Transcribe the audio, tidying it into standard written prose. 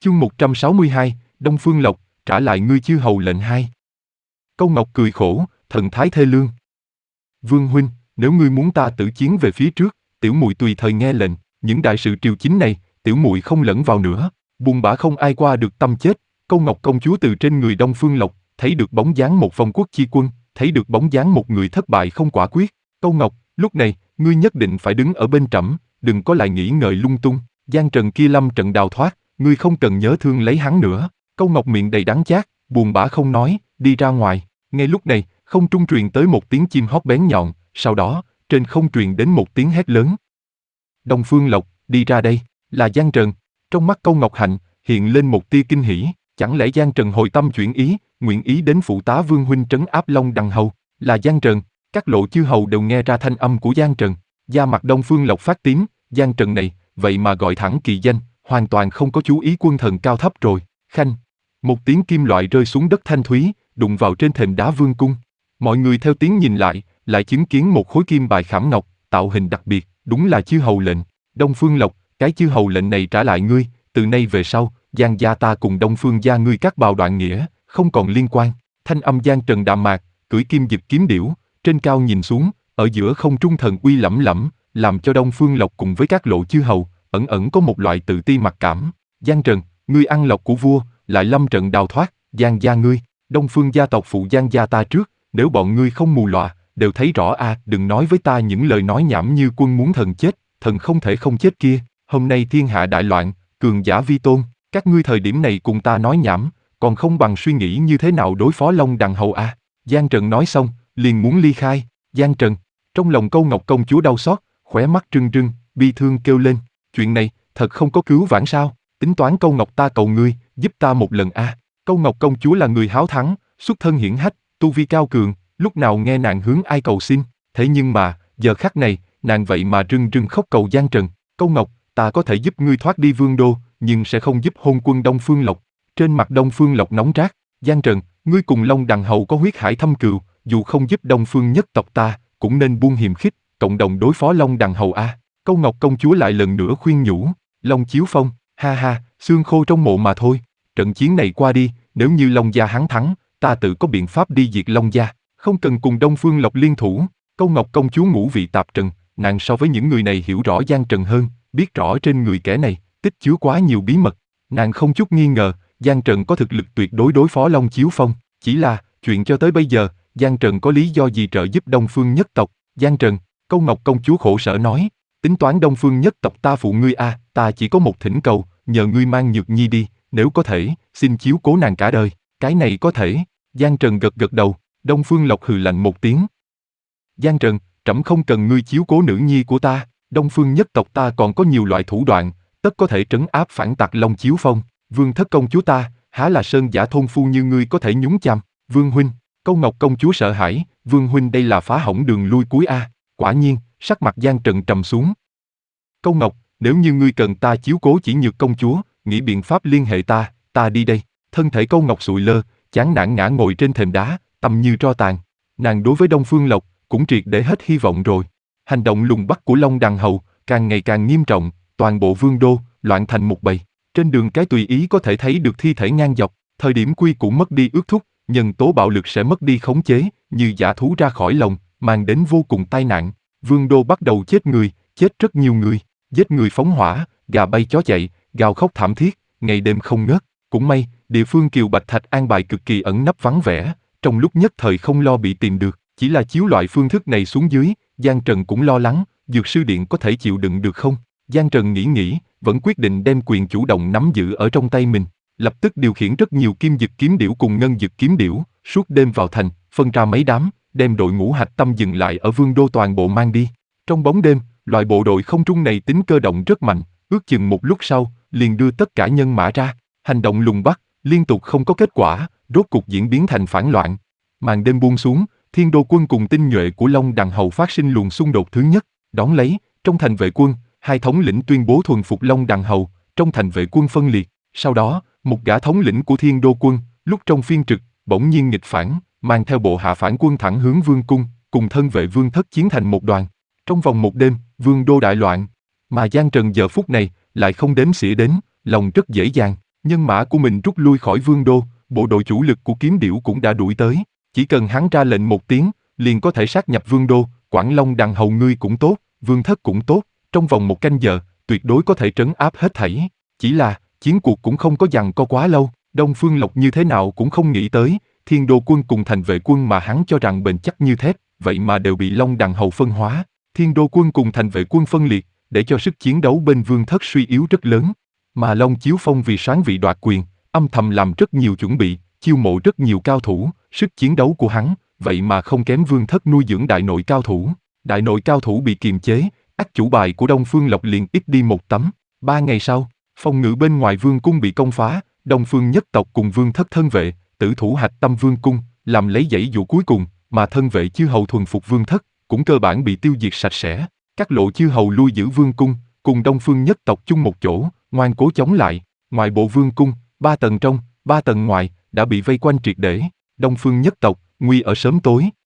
Chương 162, Đông Phương Lộc, trả lại ngươi chư hầu lệnh 2. Câu Ngọc cười khổ, thần thái thê lương. Vương huynh, nếu ngươi muốn ta tử chiến về phía trước, tiểu muội tùy thời nghe lệnh, những đại sự triều chính này, tiểu muội không lẫn vào nữa, buồn bã không ai qua được tâm chết. Câu Ngọc công chúa từ trên người Đông Phương Lộc, thấy được bóng dáng một vong quốc chi quân, thấy được bóng dáng một người thất bại không quả quyết. Câu Ngọc, lúc này, ngươi nhất định phải đứng ở bên trẫm, đừng có lại nghĩ ngợi lung tung. Giang Trần kia lâm trận đào thoát, ngươi không cần nhớ thương lấy hắn nữa. Câu Ngọc miệng đầy đắng chát, buồn bã không nói, đi ra ngoài. Ngay lúc này, không trung truyền tới một tiếng chim hót bén nhọn, sau đó, trên không truyền đến một tiếng hét lớn. Đông Phương Lộc, đi ra đây, là Giang Trần. Trong mắt Câu Ngọc Hạnh, hiện lên một tia kinh hỉ, chẳng lẽ Giang Trần hồi tâm chuyển ý, nguyện ý đến phụ tá Vương huynh trấn áp Long Đằng Hầu, là Giang Trần. Các lộ chư hầu đều nghe ra thanh âm của Giang Trần, da mặt Đông Phương Lộc phát tím, Giang Trần này, vậy mà gọi thẳng kỳ danh, hoàn toàn không có chú ý quân thần cao thấp rồi. Khanh, một tiếng kim loại rơi xuống đất thanh thúy, đụng vào trên thềm đá vương cung. Mọi người theo tiếng nhìn lại chứng kiến một khối kim bài khảm ngọc, tạo hình đặc biệt, đúng là chư hầu lệnh. Đông Phương Lộc, cái chư hầu lệnh này trả lại ngươi, từ nay về sau, Giang gia ta cùng Đông Phương gia ngươi các bào đoạn nghĩa, không còn liên quan. Thanh âm Giang Trần đạm mạc, cưỡi kim dực kiếm điểu, trên cao nhìn xuống, ở giữa không trung thần uy lẫm lẫm, làm cho Đông Phương Lộc cùng với các lộ chư hầu, ẩn ẩn có một loại tự ti mặc cảm. Giang Trần, ngươi ăn lộc của vua, lại lâm trận đào thoát, Giang gia ngươi, Đông Phương gia tộc phụ Giang gia ta trước, nếu bọn ngươi không mù lòa, đều thấy rõ a, đừng nói với ta những lời nói nhảm như quân muốn thần chết, thần không thể không chết kia. Hôm nay thiên hạ đại loạn, cường giả vi tôn, các ngươi thời điểm này cùng ta nói nhảm, còn không bằng suy nghĩ như thế nào đối phó Long Đằng Hầu a. Giang Trần nói xong, liền muốn ly khai. Giang Trần, trong lòng Câu Ngọc công chúa đau xót, khóe mắt trưng trưng, bi thương kêu lên, chuyện này, thật không có cứu vãn sao? Tính toán Câu Ngọc ta cầu ngươi, giúp ta một lần a. Câu Ngọc công chúa là người háo thắng, xuất thân hiển hách, tu vi cao cường, lúc nào nghe nàng hướng ai cầu xin, thế nhưng mà, giờ khắc này, nàng vậy mà rưng rưng khóc cầu Giang Trần. Câu Ngọc, ta có thể giúp ngươi thoát đi Vương đô, nhưng sẽ không giúp hôn quân Đông Phương Lộc. Trên mặt Đông Phương Lộc nóng rát, Giang Trần, ngươi cùng Long Đằng Hầu có huyết hải thâm cừu, dù không giúp Đông Phương nhất tộc ta, cũng nên buông hiềm khích, cộng đồng đối phó Long Đằng Hầu a. Câu Ngọc công chúa lại lần nữa khuyên nhủ, Long Chiếu Phong, ha ha, xương khô trong mộ mà thôi. Trận chiến này qua đi, nếu như Long gia hắn thắng, ta tự có biện pháp đi diệt Long gia, không cần cùng Đông Phương Lộc liên thủ. Câu Ngọc công chúa ngũ vị tạp trần, nàng so với những người này hiểu rõ Giang Trần hơn, biết rõ trên người kẻ này tích chứa quá nhiều bí mật. Nàng không chút nghi ngờ, Giang Trần có thực lực tuyệt đối đối phó Long Chiếu Phong. Chỉ là, chuyện cho tới bây giờ, Giang Trần có lý do gì trợ giúp Đông Phương nhất tộc? Giang Trần, Câu Ngọc công chúa khổ sở nói, tính toán Đông Phương nhất tộc ta phụ ngươi a, ta chỉ có một thỉnh cầu, nhờ ngươi mang Nhược Nhi đi, nếu có thể, xin chiếu cố nàng cả đời. Cái này có thể. Giang Trần gật gật đầu. Đông Phương Lộc hừ lạnh một tiếng. Giang Trần, trẫm không cần ngươi chiếu cố nữ nhi của ta, Đông Phương nhất tộc ta còn có nhiều loại thủ đoạn, tất có thể trấn áp phản tặc Long Chiếu Phong. Vương thất công chúa ta, há là sơn giả thôn phu như ngươi có thể nhúng chàm. Vương huynh, Câu Ngọc công chúa sợ hãi, Vương huynh đây là phá hỏng đường lui cuối a. Quả nhiên, sắc mặt Giang Trần trầm xuống. Câu Ngọc, nếu như ngươi cần ta chiếu cố chỉ Nhược công chúa, nghĩ biện pháp liên hệ ta đi đây. Thân thể Câu Ngọc sụi lơ, chán nản ngã ngồi trên thềm đá, tâm như tro tàn. Nàng đối với Đông Phương Lộc cũng triệt để hết hy vọng rồi. Hành động lùng bắt của Long Đằng Hầu càng ngày càng nghiêm trọng, toàn bộ Vương đô loạn thành một bầy. Trên đường cái tùy ý có thể thấy được thi thể ngang dọc. Thời điểm quy củ mất đi ước thúc, nhân tố bạo lực sẽ mất đi khống chế, như dã thú ra khỏi lồng, mang đến vô cùng tai nạn. Vương đô bắt đầu chết người, chết rất nhiều người, giết người phóng hỏa, gà bay chó chạy, gào khóc thảm thiết, ngày đêm không ngớt. Cũng may, địa phương Kiều Bạch Thạch an bài cực kỳ ẩn nấp vắng vẻ, trong lúc nhất thời không lo bị tìm được. Chỉ là chiếu loại phương thức này xuống dưới, Giang Trần cũng lo lắng, Dược sư điện có thể chịu đựng được không? Giang Trần nghĩ, vẫn quyết định đem quyền chủ động nắm giữ ở trong tay mình. Lập tức điều khiển rất nhiều kim dực kiếm điểu cùng ngân dực kiếm điểu, suốt đêm vào thành, phân ra mấy đám, đem đội ngũ hạch tâm dừng lại ở Vương đô toàn bộ mang đi. Trong bóng đêm, loại bộ đội không trung này tính cơ động rất mạnh, ước chừng một lúc sau, liền đưa tất cả nhân mã ra. Hành động lùng bắt, liên tục không có kết quả, rốt cục diễn biến thành phản loạn. Màn đêm buông xuống, Thiên Đô quân cùng tinh nhuệ của Long Đằng Hầu phát sinh luồng xung đột thứ nhất. Đón lấy, trong thành vệ quân, hai thống lĩnh tuyên bố thuần phục Long Đằng Hầu, trong thành vệ quân phân liệt. Sau đó, một gã thống lĩnh của Thiên Đô quân, lúc trong phiên trực, bỗng nhiên nghịch phản, mang theo bộ hạ phản quân thẳng hướng Vương cung, cùng thân vệ Vương thất chiến thành một đoàn. Trong vòng một đêm, Vương đô đại loạn. Mà Giang Trần giờ phút này, lại không đếm xỉa đến, lòng rất dễ dàng. Nhân mã của mình rút lui khỏi vương đô, bộ đội chủ lực của kiếm điểu cũng đã đuổi tới. Chỉ cần hắn ra lệnh một tiếng, liền có thể sát nhập vương đô, Quảng Long đằng hầu ngươi cũng tốt, vương thất cũng tốt, trong vòng 1 canh giờ, tuyệt đối có thể trấn áp hết thảy. Chỉ là, chiến cuộc cũng không có giằng co quá lâu, Đông Phương Lộc như thế nào cũng không nghĩ tới, Thiên Đô quân cùng thành vệ quân mà hắn cho rằng bền chắc như thép, vậy mà đều bị Long đằng hầu phân hóa. Thiên Đô quân cùng thành vệ quân phân liệt, để cho sức chiến đấu bên vương thất suy yếu rất lớn. Mà Long Chiếu Phong vì soán vị đoạt quyền, âm thầm làm rất nhiều chuẩn bị, chiêu mộ rất nhiều cao thủ, sức chiến đấu của hắn, vậy mà không kém vương thất nuôi dưỡng đại nội cao thủ. Đại nội cao thủ bị kiềm chế, ắt chủ bài của Đông Phương Lộc liền ít đi một tấm. 3 ngày sau, phòng ngự bên ngoài vương cung bị công phá, Đông Phương nhất tộc cùng vương thất thân vệ, tử thủ Hạch Tâm vương cung, làm lấy dãy dụ cuối cùng, mà thân vệ chư hầu thuần phục vương thất, cũng cơ bản bị tiêu diệt sạch sẽ. Các lộ chư hầu lui giữ vương cung, cùng Đông Phương nhất tộc chung một chỗ, ngoan cố chống lại. Ngoài bộ vương cung, 3 tầng trong, 3 tầng ngoài, đã bị vây quanh triệt để. Đông Phương nhất tộc, nguy ở sớm tối.